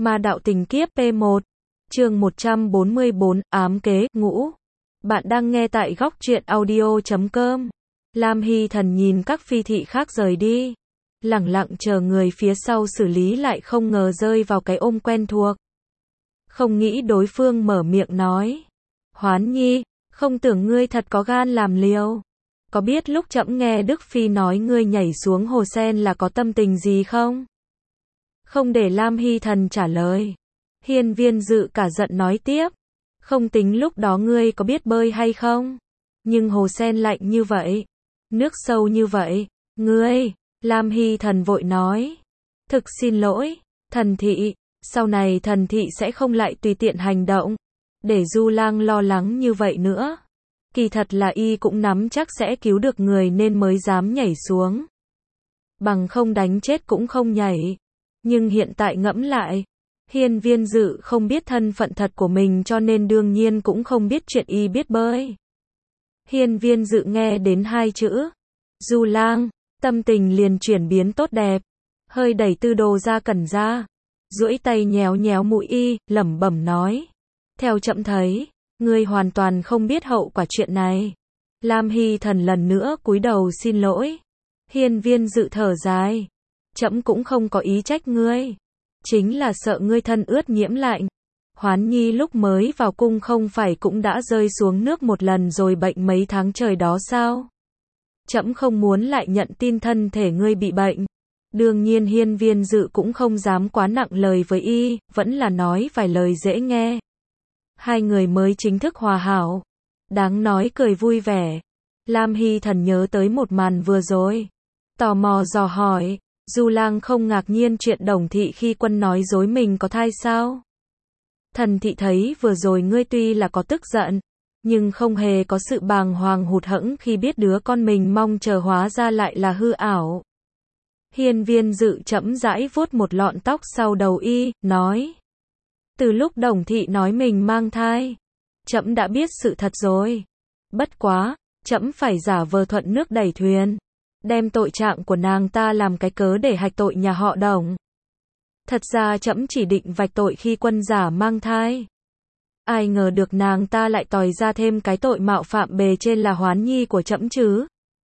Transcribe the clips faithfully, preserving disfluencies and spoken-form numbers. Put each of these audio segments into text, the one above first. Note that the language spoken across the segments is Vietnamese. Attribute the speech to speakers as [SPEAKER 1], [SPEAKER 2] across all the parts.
[SPEAKER 1] Ma đạo tình kiếp P một, chương một trăm bốn mươi bốn, ám kế, ngũ. Bạn đang nghe tại góc truyện audio chấm com. Lam Hy Thần nhìn các phi thị khác rời đi, lẳng lặng chờ người phía sau xử lý, lại không ngờ rơi vào cái ôm quen thuộc. Không nghĩ đối phương mở miệng nói: Hoán Nhi, không tưởng ngươi thật có gan làm liều. Có biết lúc trẫm nghe Đức Phi nói ngươi nhảy xuống hồ sen là có tâm tình gì không? Không để Lam Hy Thần trả lời, Hiên Viên Dự cả giận nói tiếp: Không tính lúc đó ngươi có biết bơi hay không? Nhưng hồ sen lạnh như vậy, nước sâu như vậy, ngươi... Lam Hy Thần vội nói: Thực xin lỗi, thần thị, sau này thần thị sẽ không lại tùy tiện hành động, để Du Lang lo lắng như vậy nữa. Kỳ thật là y cũng nắm chắc sẽ cứu được người nên mới dám nhảy xuống. Bằng không đánh chết cũng không nhảy. Nhưng hiện tại ngẫm lại, Hiên Viên Dự không biết thân phận thật của mình cho nên đương nhiên cũng không biết chuyện y biết bơi. Hiên Viên Dự nghe đến hai chữ Du Lang, tâm tình liền chuyển biến tốt đẹp, hơi đẩy Tư Đồ Gia Cẩn ra, duỗi tay nhéo nhéo mũi y, lẩm bẩm nói: Theo trẫm thấy, ngươi hoàn toàn không biết hậu quả chuyện này. Lam Hy Thần lần nữa cúi đầu xin lỗi. Hiên Viên Dự thở dài: Trẫm cũng không có ý trách ngươi, chính là sợ ngươi thân ướt nhiễm lạnh. Hoán Nhi lúc mới vào cung không phải cũng đã rơi xuống nước một lần rồi bệnh mấy tháng trời đó sao? Trẫm không muốn lại nhận tin thân thể ngươi bị bệnh. Đương nhiên Hiên Viên Dự cũng không dám quá nặng lời với y, vẫn là nói vài lời dễ nghe. Hai người mới chính thức hòa hảo, đáng nói cười vui vẻ. Lam Hy Thần nhớ tới một màn vừa rồi, tò mò dò hỏi: Du Lang không ngạc nhiên chuyện Đồng thị khi quân nói dối mình có thai sao? Thần thị thấy vừa rồi ngươi tuy là có tức giận, nhưng không hề có sự bàng hoàng hụt hẫng khi biết đứa con mình mong chờ hóa ra lại là hư ảo. Hiên Viên Dự chậm rãi vuốt một lọn tóc sau đầu y, nói: Từ lúc Đồng thị nói mình mang thai, trẫm đã biết sự thật rồi. Bất quá, trẫm phải giả vờ thuận nước đẩy thuyền, đem tội trạng của nàng ta làm cái cớ để hạch tội nhà họ Đồng. Thật ra trẫm chỉ định vạch tội khi quân giả mang thai. Ai ngờ được nàng ta lại tòi ra thêm cái tội mạo phạm bề trên là Hoán Nhi của trẫm chứ.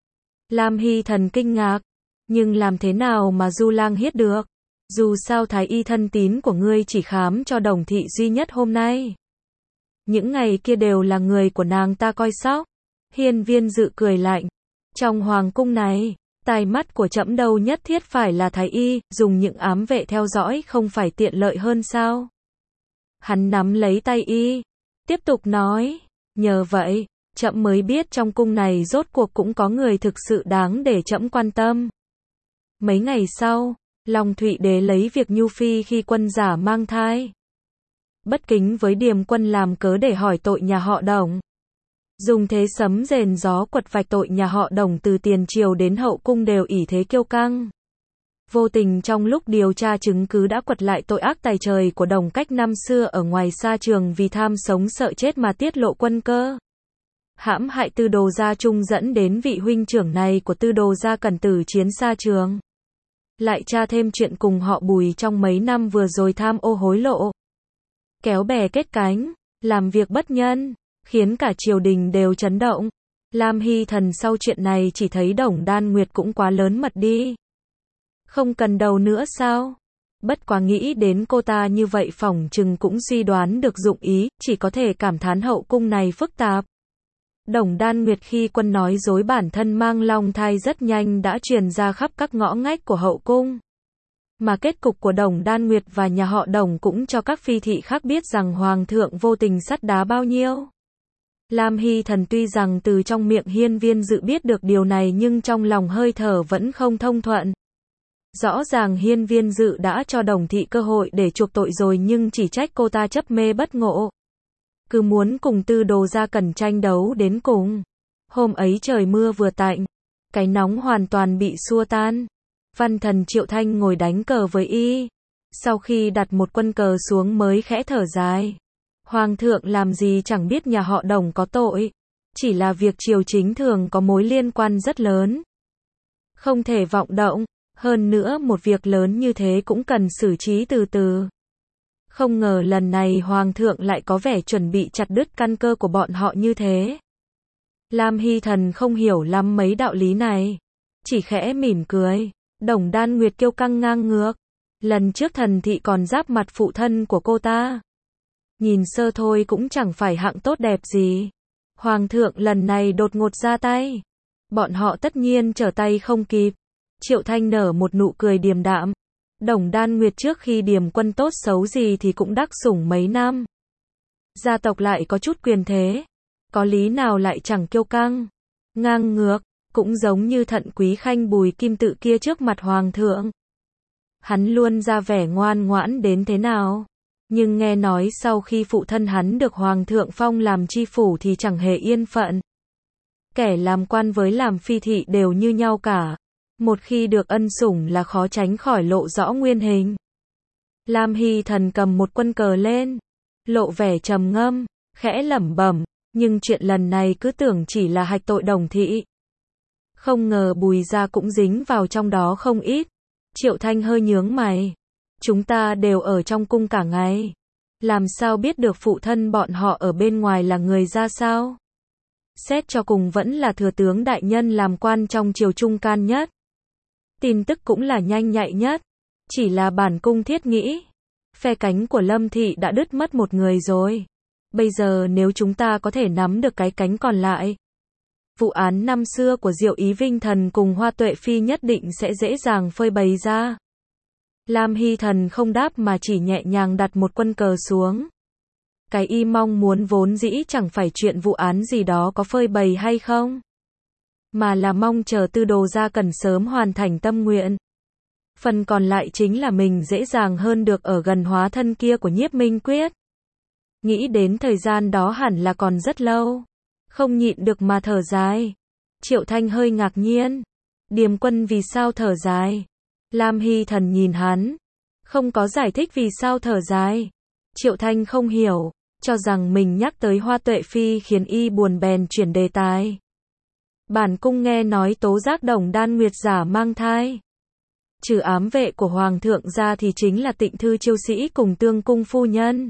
[SPEAKER 1] Lam Hy Thần kinh ngạc: Nhưng làm thế nào mà Du Lang hiết được? Dù sao thái y thân tín của ngươi chỉ khám cho Đồng thị duy nhất hôm nay. Những ngày kia đều là người của nàng ta coi sóc. Hiên Viên Dự cười lạnh: Trong hoàng cung này, tai mắt của trẫm đâu nhất thiết phải là thái y, dùng những ám vệ theo dõi không phải tiện lợi hơn sao? Hắn nắm lấy tay y, tiếp tục nói: Nhờ vậy, trẫm mới biết trong cung này rốt cuộc cũng có người thực sự đáng để trẫm quan tâm. Mấy ngày sau, Long Thụy Đế lấy việc Nhu Phi khi quân giả mang thai, bất kính với Điềm Quân làm cớ để hỏi tội nhà họ Đồng. Dùng thế sấm rền gió quật vạch tội nhà họ Đồng từ tiền triều đến hậu cung đều ỷ thế kiêu căng. Vô tình trong lúc điều tra chứng cứ đã quật lại tội ác tày trời của Đồng Cách năm xưa ở ngoài sa trường vì tham sống sợ chết mà tiết lộ quân cơ, hãm hại Tư Đồ Gia Trung dẫn đến vị huynh trưởng này của Tư Đồ Gia Cẩn tử chiến sa trường. Lại tra thêm chuyện cùng họ Bùi trong mấy năm vừa rồi tham ô hối lộ, kéo bè kết cánh, làm việc bất nhân, khiến cả triều đình đều chấn động. Lam Hy Thần sau chuyện này chỉ thấy Đồng Đan Nguyệt cũng quá lớn mật đi. Không cần đầu nữa sao? Bất quá nghĩ đến cô ta như vậy phỏng chừng cũng suy đoán được dụng ý, chỉ có thể cảm thán hậu cung này phức tạp. Đồng Đan Nguyệt khi quân nói dối bản thân mang long thai rất nhanh đã truyền ra khắp các ngõ ngách của hậu cung. Mà kết cục của Đồng Đan Nguyệt và nhà họ Đồng cũng cho các phi thị khác biết rằng Hoàng thượng vô tình sắt đá bao nhiêu. Lam Hy Thần tuy rằng từ trong miệng Hiên Viên Dự biết được điều này nhưng trong lòng hơi thở vẫn không thông thuận. Rõ ràng Hiên Viên Dự đã cho Đồng thị cơ hội để chuộc tội rồi nhưng chỉ trách cô ta chấp mê bất ngộ, cứ muốn cùng Tư Đồ Gia Cẩn tranh đấu đến cùng. Hôm ấy trời mưa vừa tạnh, cái nóng hoàn toàn bị xua tan. Văn thần Triệu Thanh ngồi đánh cờ với y, sau khi đặt một quân cờ xuống mới khẽ thở dài: Hoàng thượng làm gì chẳng biết nhà họ Đồng có tội, chỉ là việc triều chính thường có mối liên quan rất lớn, không thể vọng động. Hơn nữa một việc lớn như thế cũng cần xử trí từ từ. Không ngờ lần này Hoàng thượng lại có vẻ chuẩn bị chặt đứt căn cơ của bọn họ như thế. Lam Hy Thần không hiểu lắm mấy đạo lý này. Chỉ khẽ mỉm cười. Đồng Đan Nguyệt kiêu căng ngang ngược. Lần trước thần thị còn giáp mặt phụ thân của cô ta. Nhìn sơ thôi cũng chẳng phải hạng tốt đẹp gì. Hoàng thượng lần này đột ngột ra tay. Bọn họ tất nhiên trở tay không kịp. Triệu Thanh nở một nụ cười điềm đạm. Đồng Đan Nguyệt trước khi điềm quân tốt xấu gì thì cũng đắc sủng mấy năm. Gia tộc lại có chút quyền thế. Có lý nào lại chẳng kiêu căng, ngang ngược, cũng giống như Thận Quý Khanh Bùi Kim Tự kia trước mặt Hoàng thượng. Hắn luôn ra vẻ ngoan ngoãn đến thế nào. Nhưng nghe nói sau khi phụ thân hắn được Hoàng thượng phong làm tri phủ thì chẳng hề yên phận. Kẻ làm quan với làm phi thị đều như nhau cả. Một khi được ân sủng là khó tránh khỏi lộ rõ nguyên hình. Lam Hy Thần cầm một quân cờ lên, lộ vẻ trầm ngâm, khẽ lẩm bẩm, nhưng chuyện lần này cứ tưởng chỉ là hạch tội Đồng thị. Không ngờ Bùi gia cũng dính vào trong đó không ít. Triệu Thanh hơi nhướng mày. Chúng ta đều ở trong cung cả ngày. Làm sao biết được phụ thân bọn họ ở bên ngoài là người ra sao? Xét cho cùng vẫn là thừa tướng đại nhân làm quan trong triều trung can nhất. Tin tức cũng là nhanh nhạy nhất. Chỉ là bản cung thiết nghĩ. Phe cánh của Lâm thị đã đứt mất một người rồi. Bây giờ nếu chúng ta có thể nắm được cái cánh còn lại. Vụ án năm xưa của Diệu Ý Vinh Thần cùng Hoa Tuệ Phi nhất định sẽ dễ dàng phơi bày ra. Lam Hy Thần không đáp mà chỉ nhẹ nhàng đặt một quân cờ xuống. Cái y mong muốn vốn dĩ chẳng phải chuyện vụ án gì đó có phơi bày hay không. Mà là mong chờ Tư Đồ gia cần sớm hoàn thành tâm nguyện. Phần còn lại chính là mình dễ dàng hơn được ở gần hóa thân kia của Nhiếp Minh Quyết. Nghĩ đến thời gian đó hẳn là còn rất lâu. Không nhịn được mà thở dài. Triệu Thanh hơi ngạc nhiên. Điềm quân vì sao thở dài? Lam Hy Thần nhìn hắn. Không có giải thích vì sao thở dài. Triệu Thanh không hiểu. Cho rằng mình nhắc tới Hoa Tuệ Phi khiến y buồn bèn chuyển đề tài. Bản cung nghe nói tố giác Đồng Đan Nguyệt giả mang thai. Trừ ám vệ của Hoàng thượng ra thì chính là Tịnh Thư Chiêu Sĩ cùng Tương Cung phu nhân.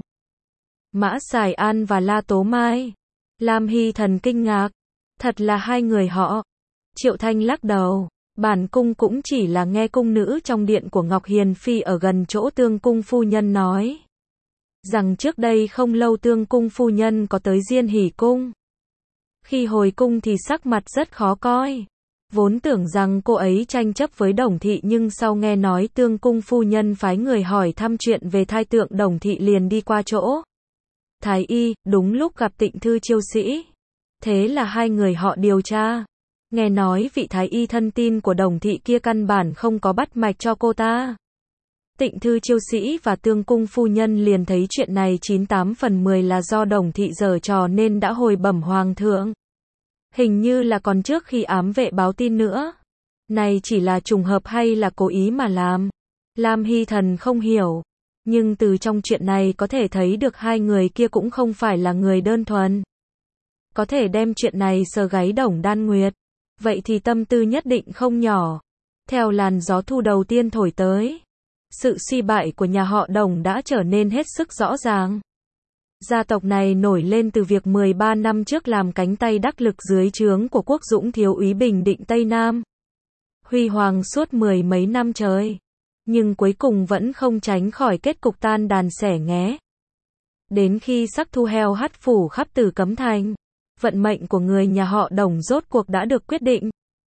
[SPEAKER 1] Mã Sài An và La Tố Mai. Lam Hy Thần kinh ngạc. Thật là hai người họ. Triệu Thanh lắc đầu. Bản cung cũng chỉ là nghe cung nữ trong điện của Ngọc Hiền Phi ở gần chỗ Tương Cung phu nhân nói. Rằng trước đây không lâu Tương Cung phu nhân có tới Diên Hỷ cung. Khi hồi cung thì sắc mặt rất khó coi. Vốn tưởng rằng cô ấy tranh chấp với Đồng thị nhưng sau nghe nói Tương Cung phu nhân phái người hỏi thăm chuyện về thai tượng Đồng thị liền đi qua chỗ Thái y, đúng lúc gặp Tịnh Thư Chiêu Sĩ. Thế là hai người họ điều tra. Nghe nói vị Thái y thân tin của Đồng thị kia căn bản không có bắt mạch cho cô ta. Tịnh Thư Chiêu Sĩ và Tương Cung phu nhân liền thấy chuyện này chín tám phần mười là do Đồng thị giở trò nên đã hồi bẩm Hoàng thượng. Hình như là còn trước khi ám vệ báo tin nữa. Này chỉ là trùng hợp hay là cố ý mà làm? Lam Hy Thần không hiểu. Nhưng từ trong chuyện này có thể thấy được hai người kia cũng không phải là người đơn thuần. Có thể đem chuyện này sờ gáy Đồng Đan Nguyệt. Vậy thì tâm tư nhất định không nhỏ. Theo làn gió thu đầu tiên thổi tới. Sự suy bại của nhà họ Đồng đã trở nên hết sức rõ ràng. Gia tộc này nổi lên từ việc mười ba năm trước làm cánh tay đắc lực dưới trướng của Quốc Dũng thiếu úy bình định Tây Nam. Huy hoàng suốt mười mấy năm trời. Nhưng cuối cùng vẫn không tránh khỏi kết cục tan đàn xẻ nghé. Đến khi sắc thu heo hắt phủ khắp Tử Cấm Thành, vận mệnh của người nhà họ Đồng rốt cuộc đã được quyết định.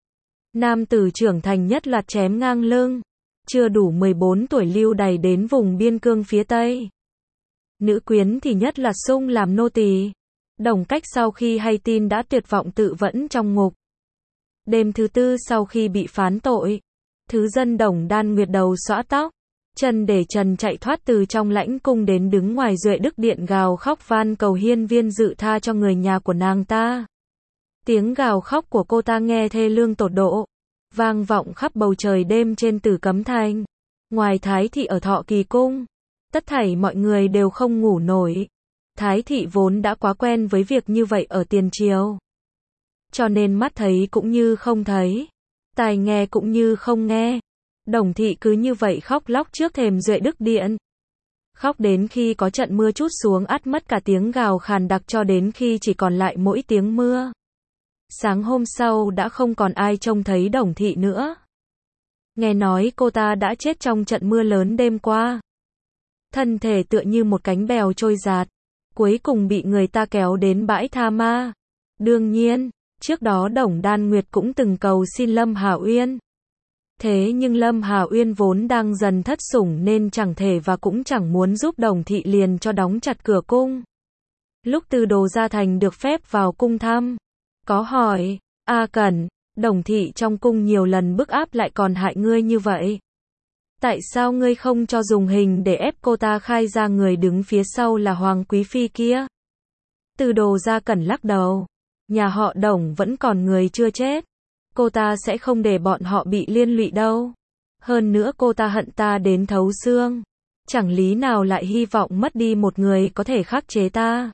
[SPEAKER 1] Nam tử trưởng thành nhất loạt chém ngang lưng. Chưa đủ mười bốn tuổi lưu đày đến vùng biên cương phía Tây. Nữ quyến thì nhất là sung làm nô tỳ. Đồng Cách sau khi hay tin đã tuyệt vọng tự vẫn trong ngục. Đêm thứ tư sau khi bị phán tội, thứ dân Đồng Đan Nguyệt đầu xõa tóc, chân để trần chạy thoát từ trong lãnh cung đến đứng ngoài Duệ Đức Điện gào khóc van cầu hiên viên dự tha cho người nhà của nàng ta. Tiếng gào khóc của cô ta nghe thê lương tột độ, vang vọng khắp bầu trời đêm trên Tử Cấm Thành. Ngoài Thái thị ở Thọ Kỳ cung, tất thảy mọi người đều không ngủ nổi. Thái thị vốn đã quá quen với việc như vậy ở tiền triều. Cho nên mắt thấy cũng như không thấy, tai nghe cũng như không nghe. Đồng thị cứ như vậy khóc lóc trước thềm Duệ Đức Điện. Khóc đến khi có trận mưa trút xuống át mất cả tiếng gào khàn đặc cho đến khi chỉ còn lại mỗi tiếng mưa. Sáng hôm sau đã không còn ai trông thấy Đồng Thị nữa. Nghe nói cô ta đã chết trong trận mưa lớn đêm qua. Thân thể tựa như một cánh bèo trôi giạt, cuối cùng bị người ta kéo đến bãi tha ma. Đương nhiên, trước đó Đồng Đan Nguyệt cũng từng cầu xin Lâm Hà Uyên. Thế nhưng Lâm Hà Uyên vốn đang dần thất sủng nên chẳng thể và cũng chẳng muốn giúp Đồng Thị liền cho đóng chặt cửa cung. Lúc Từ Đồ Gia Thành được phép vào cung thăm, có hỏi, A Cẩn, Đồng Thị trong cung nhiều lần bức áp lại còn hại ngươi như vậy. Tại sao ngươi không cho dùng hình để ép cô ta khai ra người đứng phía sau là Hoàng Quý Phi kia? Từ Đồ Gia Cẩn lắc đầu. Nhà họ Đồng vẫn còn người chưa chết. Cô ta sẽ không để bọn họ bị liên lụy đâu. Hơn nữa cô ta hận ta đến thấu xương. Chẳng lý nào lại hy vọng mất đi một người có thể khắc chế ta.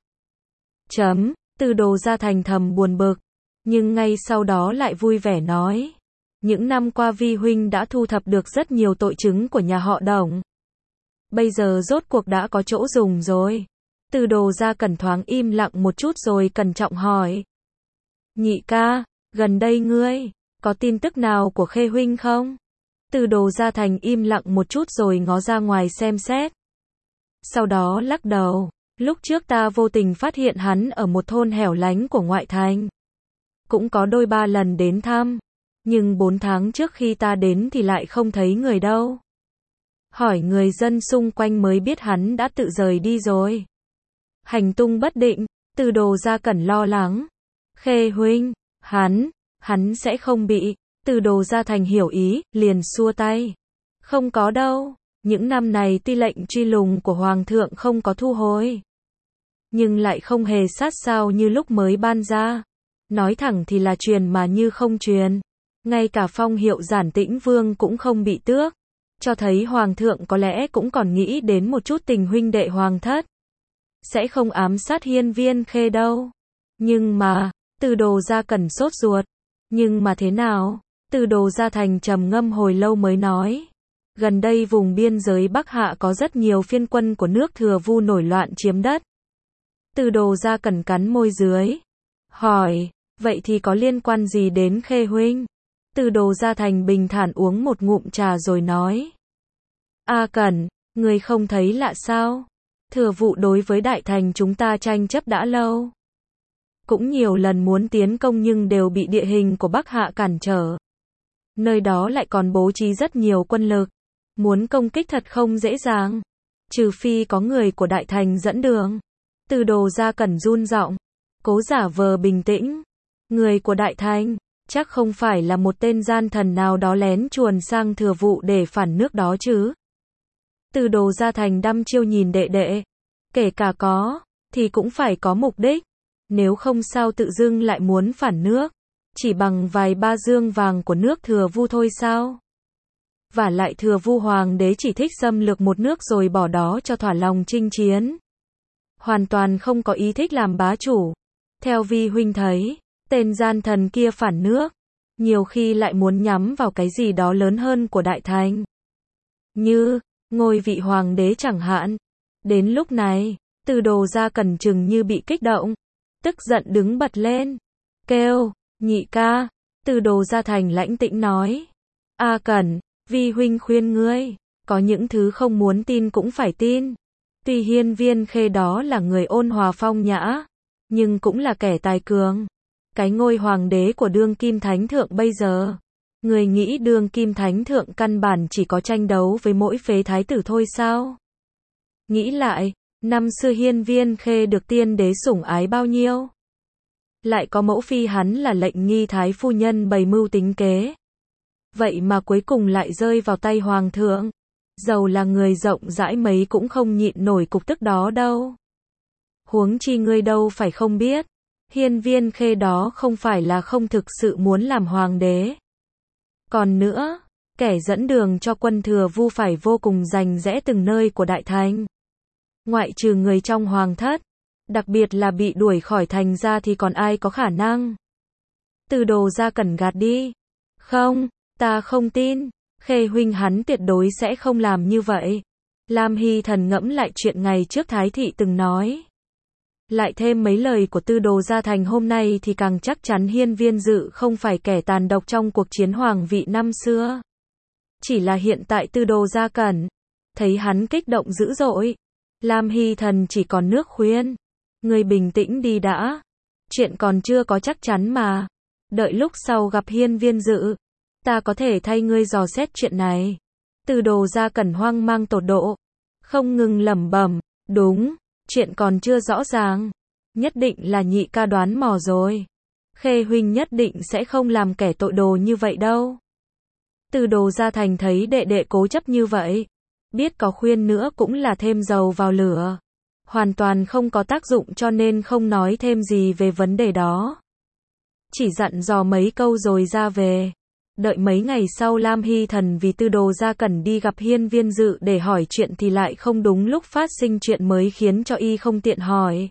[SPEAKER 1] Chấm, Từ Đồ Gia Thành thầm buồn bực. Nhưng ngay sau đó lại vui vẻ nói. Những năm qua Vi huynh đã thu thập được rất nhiều tội chứng của nhà họ Đồng. Bây giờ rốt cuộc đã có chỗ dùng rồi. Từ Đồ Gia Cẩn thoáng im lặng một chút rồi cẩn trọng hỏi. Nhị ca, gần đây ngươi, có tin tức nào của Khê huynh không? Từ Đồ Gia Thành im lặng một chút rồi ngó ra ngoài xem xét. Sau đó lắc đầu, lúc trước ta vô tình phát hiện hắn ở một thôn hẻo lánh của ngoại thành. Cũng có đôi ba lần đến thăm, nhưng bốn tháng trước khi ta đến thì lại không thấy người đâu. Hỏi người dân xung quanh mới biết hắn đã tự rời đi rồi. Hành tung bất định, Từ Đồ Gia Cẩn lo lắng. Khê huynh, hắn, hắn sẽ không bị. Từ Đồ Gia Thành hiểu ý, liền xua tay. Không có đâu, những năm này tuy lệnh truy lùng của Hoàng thượng không có thu hồi, nhưng lại không hề sát sao như lúc mới ban ra. Nói thẳng thì là truyền mà như không truyền. Ngay cả phong hiệu Giản Tĩnh Vương cũng không bị tước. Cho thấy Hoàng thượng có lẽ cũng còn nghĩ đến một chút tình huynh đệ Hoàng thất. Sẽ không ám sát Hiên Viên Khê đâu. Nhưng mà, Từ Đồ Gia Cẩn sốt ruột. Nhưng mà thế nào? Từ Đồ Gia Thành trầm ngâm hồi lâu mới nói. Gần đây vùng biên giới Bắc Hạ có rất nhiều phiên quân của nước Thừa Vu nổi loạn chiếm đất. Từ Đồ Gia Cẩn cắn môi dưới. Hỏi, vậy thì có liên quan gì đến Khê huynh? Từ Đồ Gia Thành bình thản uống một ngụm trà rồi nói. A Cẩn, người không thấy lạ sao? Thừa Vụ đối với Đại Thành chúng ta tranh chấp đã lâu. Cũng nhiều lần muốn tiến công nhưng đều bị địa hình của Bắc Hạ cản trở. Nơi đó lại còn bố trí rất nhiều quân lực. Muốn công kích thật không dễ dàng. Trừ phi có người của Đại Thành dẫn đường. Từ Đồ Gia Cẩn run giọng, cố giả vờ bình tĩnh. Người của Đại Thành, chắc không phải là một tên gian thần nào đó lén chuồn sang Thừa Vụ để phản nước đó chứ. Từ Đồ Gia Thành đăm chiêu nhìn đệ đệ. Kể cả có, thì cũng phải có mục đích. Nếu không sao tự dưng lại muốn phản nước. Chỉ bằng vài ba dương vàng của nước Thừa Vu thôi sao? Và lại Thừa Vu Hoàng đế chỉ thích xâm lược một nước rồi bỏ đó cho thỏa lòng chinh chiến. Hoàn toàn không có ý thích làm bá chủ. Theo Vi huynh thấy, tên gian thần kia phản nước, nhiều khi lại muốn nhắm vào cái gì đó lớn hơn của Đại Thành. Như, ngôi vị hoàng đế chẳng hạn. Đến lúc này, Từ Đồ Gia Cẩn chừng như bị kích động. Tức giận đứng bật lên. Kêu, nhị ca. Từ Đồ Gia Thành lãnh tĩnh nói. A Cẩn, Vi huynh khuyên ngươi. Có những thứ không muốn tin cũng phải tin. Tuy Hiên Viên Khê đó là người ôn hòa phong nhã, nhưng cũng là kẻ tài cường. Cái ngôi hoàng đế của đương kim thánh thượng bây giờ. Người nghĩ đương kim thánh thượng căn bản chỉ có tranh đấu với mỗi phế thái tử thôi sao? Nghĩ lại, năm xưa Hiên Viên Khê được tiên đế sủng ái bao nhiêu? Lại có mẫu phi hắn là lệnh nghi thái phu nhân bày mưu tính kế. Vậy mà cuối cùng lại rơi vào tay hoàng thượng. Dầu là người rộng rãi mấy cũng không nhịn nổi cục tức đó đâu. Huống chi ngươi đâu phải không biết. Hiên Viên Khê đó không phải là không thực sự muốn làm hoàng đế. Còn nữa, kẻ dẫn đường cho quân Thừa Vu phải vô cùng rành rẽ từng nơi của Đại Thành. Ngoại trừ người trong hoàng thất, đặc biệt là bị đuổi khỏi thành ra thì còn ai có khả năng. Từ Đồ Gia Cẩn gạt đi. Không, ta không tin. Khê huynh hắn tuyệt đối sẽ không làm như vậy. Lam Hy Thần ngẫm lại chuyện ngày trước Thái Thị từng nói. Lại thêm mấy lời của Tư Đồ Gia Thành hôm nay thì càng chắc chắn Hiên Viên Dự không phải kẻ tàn độc trong cuộc chiến hoàng vị năm xưa. Chỉ là hiện tại Tư Đồ Gia Cẩn, thấy hắn kích động dữ dội. Lam Hy Thần chỉ còn nước khuyên. Ngươi bình tĩnh đi đã. Chuyện còn chưa có chắc chắn mà. Đợi lúc sau gặp Hiên Viên Dự, ta có thể thay ngươi dò xét chuyện này. Tư Đồ Gia Cẩn hoang mang tột độ. Không ngừng lẩm bẩm, đúng, chuyện còn chưa rõ ràng. Nhất định là nhị ca đoán mò rồi. Khê huynh nhất định sẽ không làm kẻ tội đồ như vậy đâu. Tư Đồ Gia Thành thấy đệ đệ cố chấp như vậy, biết có khuyên nữa cũng là thêm dầu vào lửa. Hoàn toàn không có tác dụng cho nên không nói thêm gì về vấn đề đó. Chỉ dặn dò mấy câu rồi ra về. Đợi mấy ngày sau Lam Hy Thần vì Tư Đồ Gia Cẩn đi gặp Hiên Viên Dự để hỏi chuyện thì lại không đúng lúc phát sinh chuyện mới khiến cho y không tiện hỏi.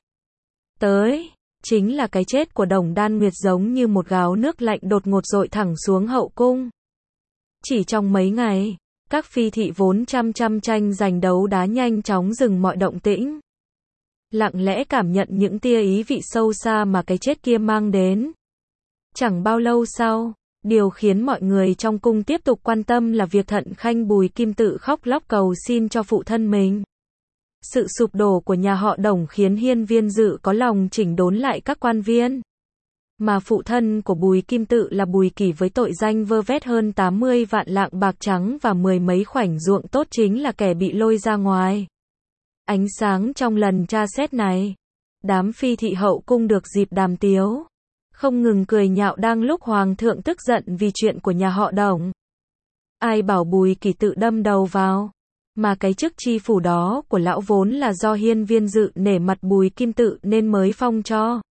[SPEAKER 1] Tới, chính là cái chết của Đồng Đan Nguyệt giống như một gáo nước lạnh đột ngột dội thẳng xuống hậu cung. Chỉ trong mấy ngày, các phi thị vốn chăm chăm tranh giành đấu đá nhanh chóng dừng mọi động tĩnh. Lặng lẽ cảm nhận những tia ý vị sâu xa mà cái chết kia mang đến. Chẳng bao lâu sau, điều khiến mọi người trong cung tiếp tục quan tâm là việc Thận Khanh Bùi Kim Tự khóc lóc cầu xin cho phụ thân mình. Sự sụp đổ của nhà họ Đồng khiến Hiên Viên Dự có lòng chỉnh đốn lại các quan viên. Mà phụ thân của Bùi Kim Tự là Bùi Kỷ với tội danh vơ vét hơn tám mươi vạn lạng bạc trắng và mười mấy khoảnh ruộng tốt chính là kẻ bị lôi ra ngoài. Ánh sáng trong lần tra xét này, đám phi thị hậu cung được dịp đàm tiếu. Không ngừng cười nhạo đang lúc hoàng thượng tức giận vì chuyện của nhà họ Đồng. Ai bảo Bùi Kỷ tự đâm đầu vào. Mà cái chức chi phủ đó của lão vốn là do Hiên Viên Dự nể mặt Bùi Kim Tự nên mới phong cho.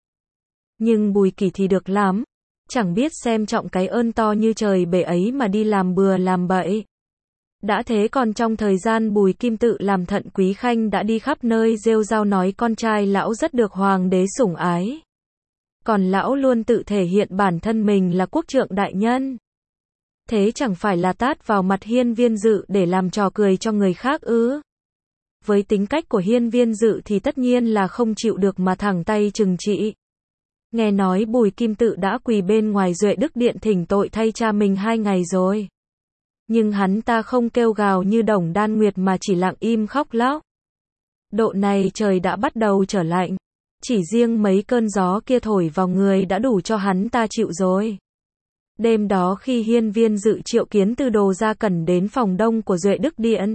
[SPEAKER 1] Nhưng Bùi Kỷ thì được lắm. Chẳng biết xem trọng cái ơn to như trời bể ấy mà đi làm bừa làm bậy. Đã thế còn trong thời gian Bùi Kim Tự làm Thận Quý Khanh đã đi khắp nơi rêu rao nói con trai lão rất được hoàng đế sủng ái. Còn lão luôn tự thể hiện bản thân mình là quốc trượng đại nhân. Thế chẳng phải là tát vào mặt Hiên Viên Dự để làm trò cười cho người khác ư? Với tính cách của Hiên Viên Dự thì tất nhiên là không chịu được mà thẳng tay trừng trị. Nghe nói Bùi Kim Tự đã quỳ bên ngoài Duệ Đức Điện thỉnh tội thay cha mình hai ngày rồi. Nhưng hắn ta không kêu gào như Đồng Đan Nguyệt mà chỉ lặng im khóc lóc. Độ này trời đã bắt đầu trở lạnh. Chỉ riêng mấy cơn gió kia thổi vào người đã đủ cho hắn ta chịu rồi. Đêm đó khi Hiên Viên Dự triệu kiến Tư Đồ Gia Cẩn đến phòng đông của Duệ Đức Điện,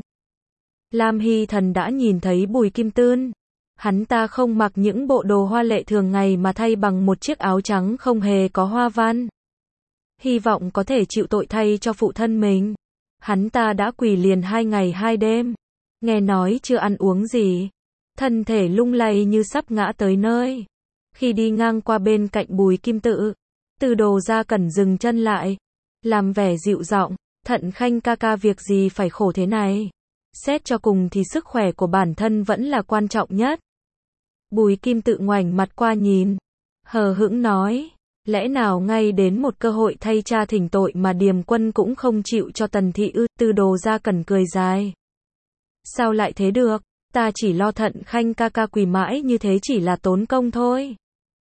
[SPEAKER 1] Lam Hy Thần đã nhìn thấy Bùi Kim Tưn. Hắn ta không mặc những bộ đồ hoa lệ thường ngày mà thay bằng một chiếc áo trắng không hề có hoa văn. Hy vọng có thể chịu tội thay cho phụ thân mình. Hắn ta đã quỳ liền hai ngày hai đêm. Nghe nói chưa ăn uống gì. Thân thể lung lay như sắp ngã tới nơi. Khi đi ngang qua bên cạnh Bùi Kim Tự, Tư Đồ Gia Cẩn dừng chân lại. Làm vẻ dịu giọng, Thận Khanh ca ca việc gì phải khổ thế này. Xét cho cùng thì sức khỏe của bản thân vẫn là quan trọng nhất. Bùi Kim Tự ngoảnh mặt qua nhìn. Hờ hững nói. Lẽ nào ngay đến một cơ hội thay cha thỉnh tội mà Điềm Quân cũng không chịu cho Tần Thị ư? Tư Đồ Gia Cẩn cười dài. Sao lại thế được? Ta chỉ lo Thận Khanh ca ca quỳ mãi như thế chỉ là tốn công thôi.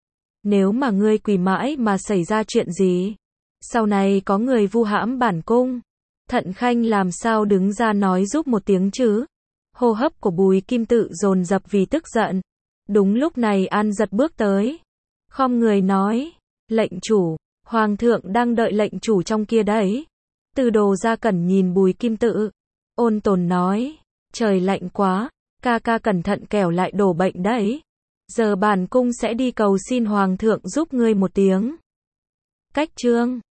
[SPEAKER 1] Nếu mà ngươi quỳ mãi mà xảy ra chuyện gì, sau này có người vu hãm bản cung, Thận Khanh làm sao đứng ra nói giúp một tiếng chứ? Hô hấp của Bùi Kim Tự dồn dập vì tức giận. Đúng lúc này An Giật bước tới, khom người nói, lệnh chủ, hoàng thượng đang đợi lệnh chủ trong kia đấy. Tư Đồ Gia Cẩn nhìn Bùi Kim Tự, ôn tồn nói, trời lạnh quá, ca ca cẩn thận kẻo lại đổ bệnh đấy. Giờ bản cung sẽ đi cầu xin hoàng thượng giúp ngươi một tiếng. Cách chương